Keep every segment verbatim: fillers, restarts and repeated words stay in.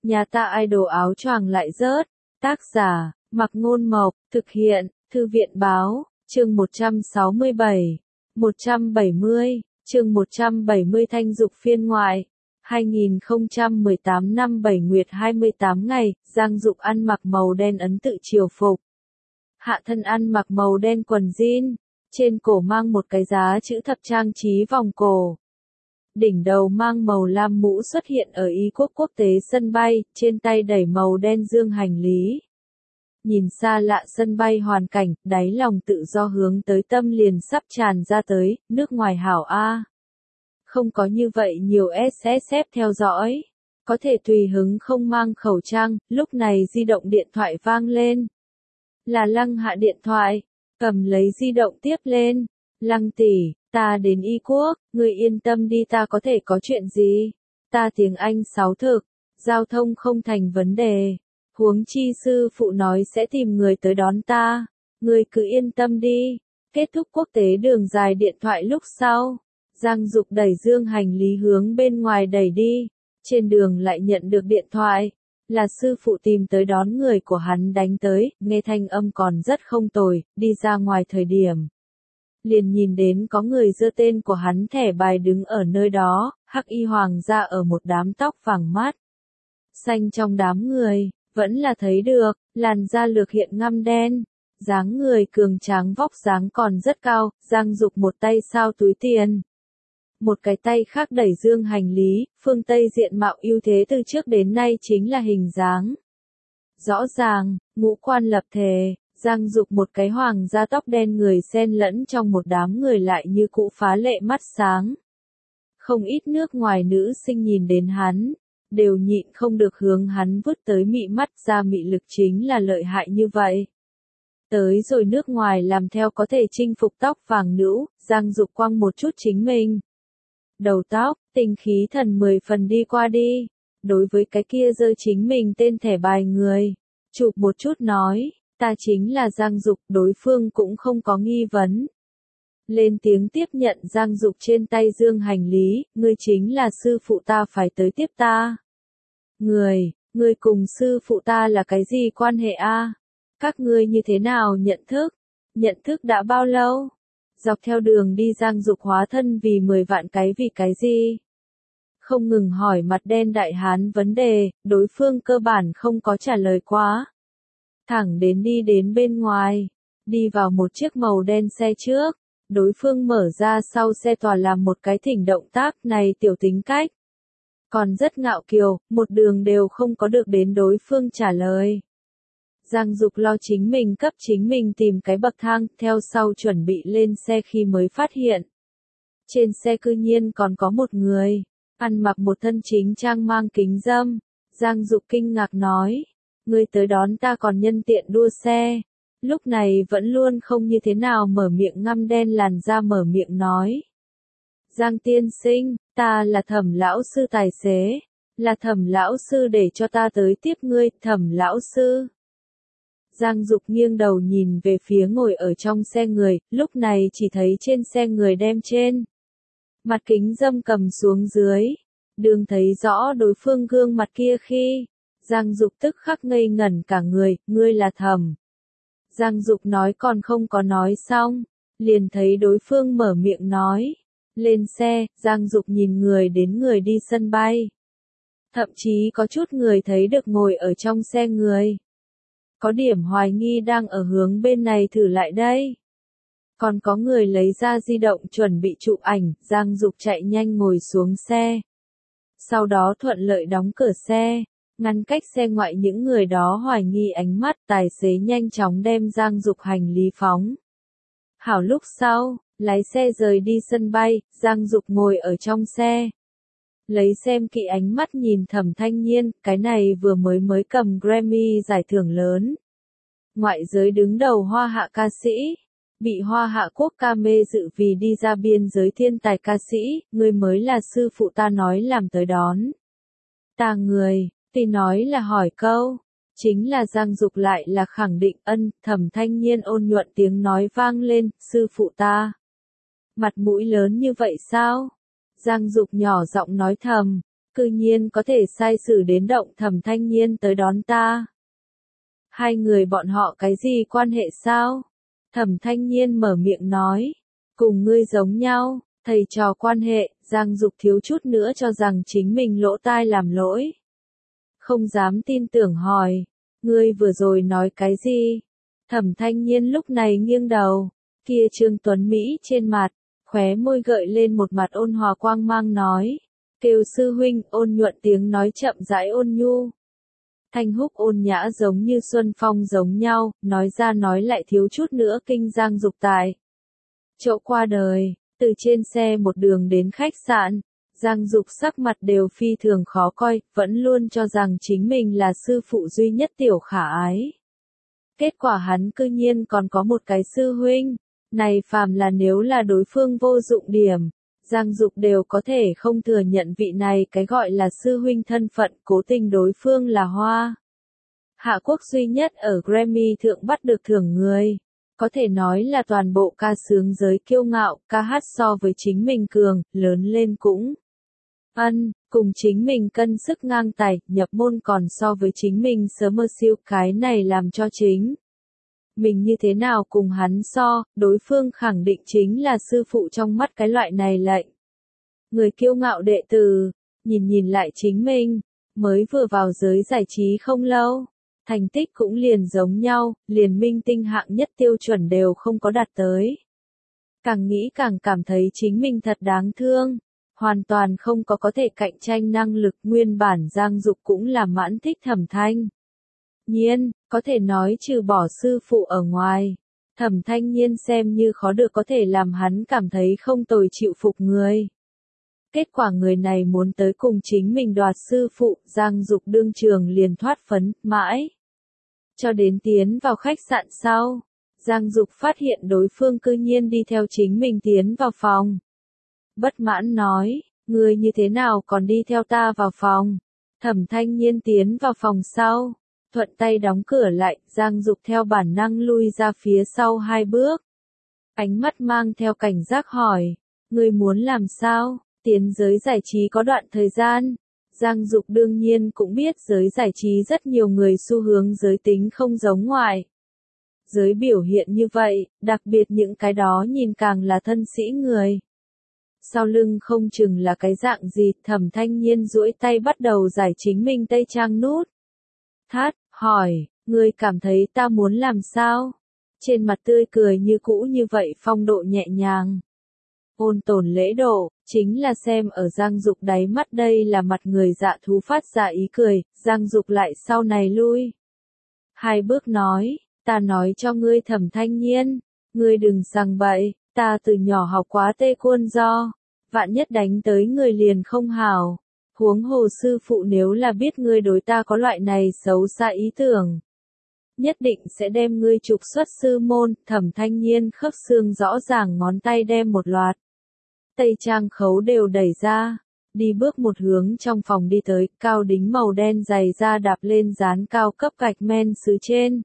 Nhà ta idol áo choàng lại rớt. Tác giả, Mặc Ngôn Mộc, thực hiện, Thư viện Báo, chương một trăm sáu mươi bảy, một trăm bảy mươi, chương một trăm bảy mươi Thanh Dục phiên ngoại. hai nghìn không trăm mười tám năm bảy nguyệt hai mươi tám ngày, Giang Dục ăn mặc màu đen ấn tự triều phục. Hạ thân ăn mặc màu đen quần jean, trên cổ mang một cái giá chữ thập trang trí vòng cổ. Đỉnh đầu mang màu lam mũ xuất hiện ở Y quốc quốc tế sân bay, trên tay đẩy màu đen dương hành lý. Nhìn xa lạ sân bay hoàn cảnh, đáy lòng tự do hướng tới tâm liền sắp tràn ra tới, nước ngoài hảo A. Không có như vậy nhiều ét ét ép theo dõi. Có thể tùy hứng không mang khẩu trang, lúc này di động điện thoại vang lên. Là Lăng Hạ điện thoại, cầm lấy di động tiếp lên. Lăng tỷ, ta đến Y quốc, người yên tâm đi, ta có thể có chuyện gì? Ta tiếng Anh sáu thực, giao thông không thành vấn đề. Huống chi sư phụ nói sẽ tìm người tới đón ta. Người cứ yên tâm đi. Kết thúc quốc tế đường dài điện thoại lúc sau. Giang Dục đẩy dương hành lý hướng bên ngoài đẩy đi. Trên đường lại nhận được điện thoại. Là sư phụ tìm tới đón người của hắn đánh tới, nghe thanh âm còn rất không tồi, đi ra ngoài thời điểm. Liền nhìn đến có người giơ tên của hắn thẻ bài đứng ở nơi đó, hắc y hoàng gia ở một đám tóc vàng mắt. Xanh trong đám người, vẫn là thấy được, làn da lược hiện ngăm đen. Dáng người cường tráng vóc dáng còn rất cao, Giang Dục một tay sao túi tiền. Một cái tay khác đẩy dương hành lý, phương Tây diện mạo ưu thế từ trước đến nay chính là hình dáng. Rõ ràng, ngũ quan lập thể, Giang Dục một cái hoàng da tóc đen người xen lẫn trong một đám người lại như cũ phá lệ mắt sáng. Không ít nước ngoài nữ sinh nhìn đến hắn, đều nhịn không được hướng hắn vứt tới mị mắt ra, mị lực chính là lợi hại như vậy. Tới rồi nước ngoài làm theo có thể chinh phục tóc vàng nữ, Giang Dục quăng một chút chính mình. Đầu tóc, tinh khí thần mười phần đi qua đi. Đối với cái kia giơ chính mình tên thẻ bài người, chụp một chút nói, ta chính là Giang Dục, đối phương cũng không có nghi vấn. Lên tiếng tiếp nhận Giang Dục trên tay dương hành lý, ngươi chính là sư phụ ta phải tới tiếp ta. Người, ngươi cùng sư phụ ta là cái gì quan hệ a? Các ngươi như thế nào nhận thức? Nhận thức đã bao lâu? Dọc theo đường đi Giang Dục hóa thân vì mười vạn cái vì cái gì? Không ngừng hỏi mặt đen đại hán vấn đề, đối phương cơ bản không có trả lời quá. Thẳng đến đi đến bên ngoài, đi vào một chiếc màu đen xe trước, đối phương mở ra sau xe tòa làm một cái thỉnh động tác này tiểu tính cách. Còn rất ngạo kiều, một đường đều không có được đến đối phương trả lời. Giang Dục lo chính mình cấp chính mình tìm cái bậc thang, theo sau chuẩn bị lên xe khi mới phát hiện. Trên xe cư nhiên còn có một người, ăn mặc một thân chính trang mang kính râm. Giang Dục kinh ngạc nói, ngươi tới đón ta còn nhân tiện đua xe. Lúc này vẫn luôn không như thế nào mở miệng ngăm đen làn da mở miệng nói. Giang tiên sinh, ta là Thẩm lão sư tài xế, là Thẩm lão sư để cho ta tới tiếp ngươi, Thẩm lão sư. Giang Dục nghiêng đầu nhìn về phía ngồi ở trong xe người, lúc này chỉ thấy trên xe người đem trên mặt kính râm cầm xuống dưới, đường thấy rõ đối phương gương mặt kia khi, Giang Dục tức khắc ngây ngẩn cả người, ngươi là Thẩm. Giang Dục nói còn không có nói xong, liền thấy đối phương mở miệng nói. Lên xe, Giang Dục nhìn người đến người đi sân bay. Thậm chí có chút người thấy được ngồi ở trong xe người. Có điểm hoài nghi đang ở hướng bên này thử lại đây. Còn có người lấy ra di động chuẩn bị chụp ảnh, Giang Dục chạy nhanh ngồi xuống xe. Sau đó thuận lợi đóng cửa xe, ngăn cách xe ngoại những người đó hoài nghi ánh mắt, tài xế nhanh chóng đem Giang Dục hành lý phóng. Hảo lúc sau, lái xe rời đi sân bay, Giang Dục ngồi ở trong xe. Lấy xem kỹ ánh mắt nhìn Thẩm Thanh Nhiên, cái này vừa mới mới cầm Grammy giải thưởng lớn. Ngoại giới đứng đầu hoa hạ ca sĩ, bị hoa hạ quốc ca mê dự vì đi ra biên giới thiên tài ca sĩ, người mới là sư phụ ta nói làm tới đón. Ta người, thì nói là hỏi câu, chính là Giang Dục lại là khẳng định ân, Thẩm Thanh Nhiên ôn nhuận tiếng nói vang lên, sư phụ ta. Mặt mũi lớn như vậy sao? Giang Dục nhỏ giọng nói thầm, Cư nhiên có thể sai sử đến động Thẩm Thanh Nhiên tới đón ta. Hai người bọn họ cái gì quan hệ sao? Thẩm Thanh Nhiên mở miệng nói. Cùng ngươi giống nhau, thầy trò quan hệ, Giang Dục thiếu chút nữa cho rằng chính mình lỗ tai làm lỗi. Không dám tin tưởng hỏi. Ngươi vừa rồi nói cái gì? Thẩm Thanh Nhiên lúc này nghiêng đầu. Kia Trương Tuấn Mỹ trên mặt, khóe môi gợi lên một mặt ôn hòa quang mang nói. Kêu sư huynh, ôn nhuận tiếng nói chậm rãi ôn nhu. Thanh húc ôn nhã giống như xuân phong giống nhau, nói ra nói lại thiếu chút nữa kinh Giang Dục tài. Chỗ qua đời, từ trên xe một đường đến khách sạn, Giang Dục sắc mặt đều phi thường khó coi, vẫn luôn cho rằng chính mình là sư phụ duy nhất tiểu khả ái. Kết quả hắn cư nhiên còn có một cái sư huynh, này phàm là nếu là đối phương vô dụng điểm, Giang Dục đều có thể không thừa nhận vị này cái gọi là sư huynh thân phận, cố tình đối phương là Hoa Hạ Quốc duy nhất ở Grammy thượng bắt được thưởng người. Có thể nói là toàn bộ ca sướng giới kiêu ngạo, ca hát so với chính mình cường, lớn lên cũng ân, cùng chính mình cân sức ngang tài, nhập môn còn so với chính mình sớm mơ siêu, cái này làm cho chính mình như thế nào cùng hắn so, đối phương khẳng định chính là sư phụ trong mắt cái loại này lệnh. Người kiêu ngạo đệ tử, nhìn nhìn lại chính mình, mới vừa vào giới giải trí không lâu, thành tích cũng liền giống nhau, liền minh tinh hạng nhất tiêu chuẩn đều không có đạt tới. Càng nghĩ càng cảm thấy chính mình thật đáng thương, hoàn toàn không có có thể cạnh tranh năng lực, nguyên bản Giang Dục cũng là mãn thích Thẩm Thanh Nhiên, có thể nói trừ bỏ sư phụ ở ngoài, Thẩm Thanh Nhiên xem như khó được có thể làm hắn cảm thấy không tồi chịu phục người. Kết quả người này muốn tới cùng chính mình đoạt sư phụ, Giang Dục đương trường liền thoát phấn, mãi. Cho đến tiến vào khách sạn sau, Giang Dục phát hiện đối phương cư nhiên đi theo chính mình tiến vào phòng. Bất mãn nói, người như thế nào còn đi theo ta vào phòng? Thẩm Thanh Nhiên tiến vào phòng sau, thuận tay đóng cửa lại, Giang Dục theo bản năng lui ra phía sau hai bước. Ánh mắt mang theo cảnh giác hỏi, người muốn làm sao? Tiến giới giải trí có đoạn thời gian, Giang Dục đương nhiên cũng biết giới giải trí rất nhiều người xu hướng giới tính không giống ngoài. Giới biểu hiện như vậy, đặc biệt những cái đó nhìn càng là thân sĩ người. Sau lưng không chừng là cái dạng gì, Thẩm Thanh Nhiên duỗi tay bắt đầu giải chính mình tây trang nút. Thát, hỏi, người cảm thấy ta muốn làm sao? Trên mặt tươi cười như cũ như vậy phong độ nhẹ nhàng. Ôn tồn lễ độ, chính là xem ở Giang Dục đáy mắt đây là mặt người dạ thú phát ra ý cười, Giang Dục lại sau này lui. Hai bước nói, ta nói cho ngươi Thẩm Thanh Nhiên, ngươi đừng sằng bậy, ta từ nhỏ học quá tê quân do, vạn nhất đánh tới người liền không hảo. Huống hồ sư phụ nếu là biết ngươi đối ta có loại này xấu xa ý tưởng, nhất định sẽ đem ngươi trục xuất sư môn. Thẩm Thanh Nhiên khớp xương rõ ràng ngón tay đem một loạt tây trang khấu đều đẩy ra, đi bước một hướng trong phòng đi tới, cao đính màu đen dày da đạp lên dán cao cấp gạch men sứ trên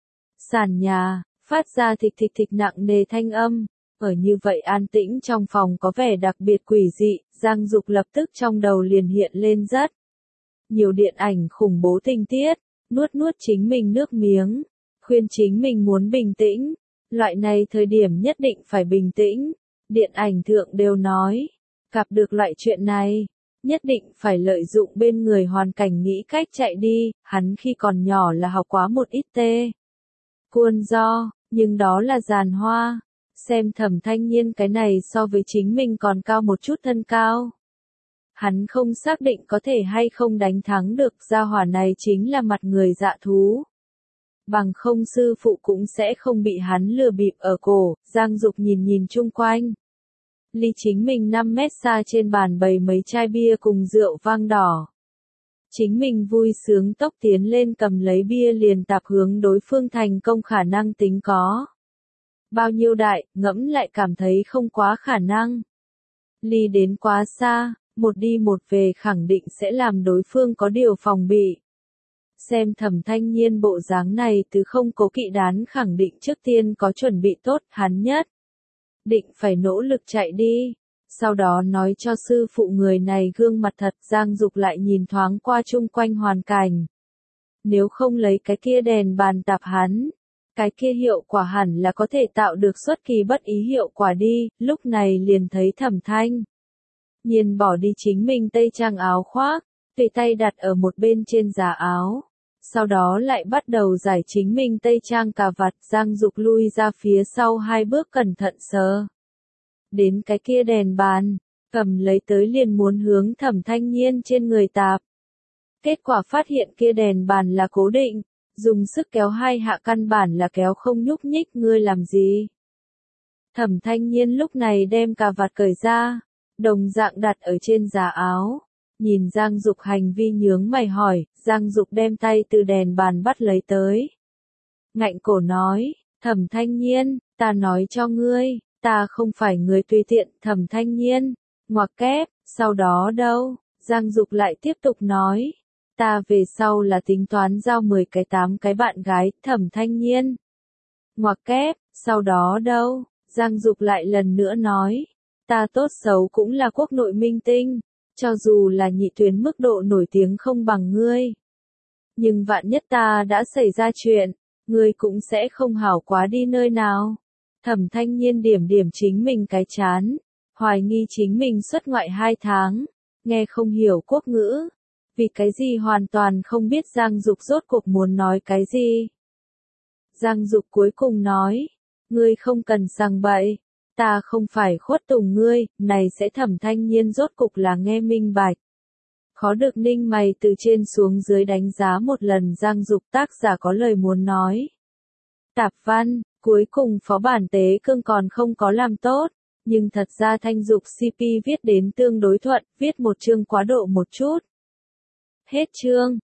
sàn nhà, phát ra thịch thịch thịch nặng nề thanh âm. Ở như vậy an tĩnh trong phòng có vẻ đặc biệt quỷ dị, Giang Dục lập tức trong đầu liền hiện lên rất nhiều điện ảnh khủng bố tình tiết, nuốt nuốt chính mình nước miếng, khuyên chính mình muốn bình tĩnh, loại này thời điểm nhất định phải bình tĩnh. Điện ảnh thượng đều nói, gặp được loại chuyện này, nhất định phải lợi dụng bên người hoàn cảnh nghĩ cách chạy đi, hắn khi còn nhỏ là học quá một ít tê quân do, nhưng đó là giàn hoa. Xem Thẩm Thanh Nhiên cái này so với chính mình còn cao một chút thân cao. Hắn không xác định có thể hay không đánh thắng được, gia hỏa này chính là mặt người dạ thú. Bằng không sư phụ cũng sẽ không bị hắn lừa bịp ở cổ. Giang Dục nhìn nhìn chung quanh. Ly chính mình năm mét xa trên bàn bày mấy chai bia cùng rượu vang đỏ. Chính mình vui sướng tốc tiến lên cầm lấy bia liền tạp hướng đối phương, thành công khả năng tính có bao nhiêu đại, ngẫm lại cảm thấy không quá khả năng. Ly đến quá xa, một đi một về khẳng định sẽ làm đối phương có điều phòng bị. Xem Thẩm Thanh Nhiên bộ dáng này từ không cố kỵ đán khẳng định trước tiên có chuẩn bị tốt, hắn nhất định phải nỗ lực chạy đi. sau đó nói cho sư phụ người này gương mặt thật. Giang Dục lại nhìn thoáng qua chung quanh hoàn cảnh. Nếu không lấy cái kia đèn bàn tạp hắn, cái kia hiệu quả hẳn là có thể tạo được xuất kỳ bất ý hiệu quả đi. Lúc này liền thấy Thẩm Thanh Nhiên bỏ đi chính mình tây trang áo khoác, tùy tay đặt ở một bên trên giá áo. Sau đó lại bắt đầu giải chính mình tây trang cà vạt. Giang Dục lui ra phía sau hai bước cẩn thận sờ đến cái kia đèn bàn, cầm lấy tới liền muốn hướng Thẩm Thanh Nhiên trên người tạp. Kết quả phát hiện kia đèn bàn là cố định, dùng sức kéo hai hạ căn bản là kéo không nhúc nhích. Ngươi làm gì? Thẩm Thanh Nhiên lúc này đem cà vạt cởi ra, đồng dạng đặt ở trên giá áo. Nhìn Giang Dục hành vi nhướng mày hỏi. Giang Dục đem tay từ đèn bàn bắt lấy tới, ngạnh cổ nói, Thẩm Thanh Nhiên, ta nói cho ngươi, ta không phải người tùy tiện. Thẩm Thanh Nhiên ngoặc kép, sau đó đâu? Giang Dục lại tiếp tục nói, ta về sau là tính toán giao mười cái tám cái bạn gái. Thẩm Thanh Nhiên ngoặc kép, sau đó đâu? Giang Dục lại lần nữa nói, ta tốt xấu cũng là quốc nội minh tinh, cho dù là nhị tuyến mức độ nổi tiếng không bằng ngươi, nhưng vạn nhất ta đã xảy ra chuyện, ngươi cũng sẽ không hảo quá đi nơi nào. Thẩm Thanh Nhiên điểm điểm chính mình cái chán, hoài nghi chính mình xuất ngoại hai tháng, nghe không hiểu quốc ngữ, vì cái gì hoàn toàn không biết Giang Dục rốt cuộc muốn nói cái gì. Giang Dục cuối cùng nói, ngươi không cần sằng bậy, ta không phải khuất tùng ngươi. Này sẽ Thẩm Thanh Nhiên rốt cục là nghe minh bạch. Khó được ninh mày từ trên xuống dưới đánh giá một lần Giang Dục. Tác giả có lời muốn nói. Tạp văn, cuối cùng phó bản Tế Cương còn không có làm tốt, nhưng thật ra Thanh Dục xê pê viết đến tương đối thuận, viết một chương quá độ một chút. Hết chương.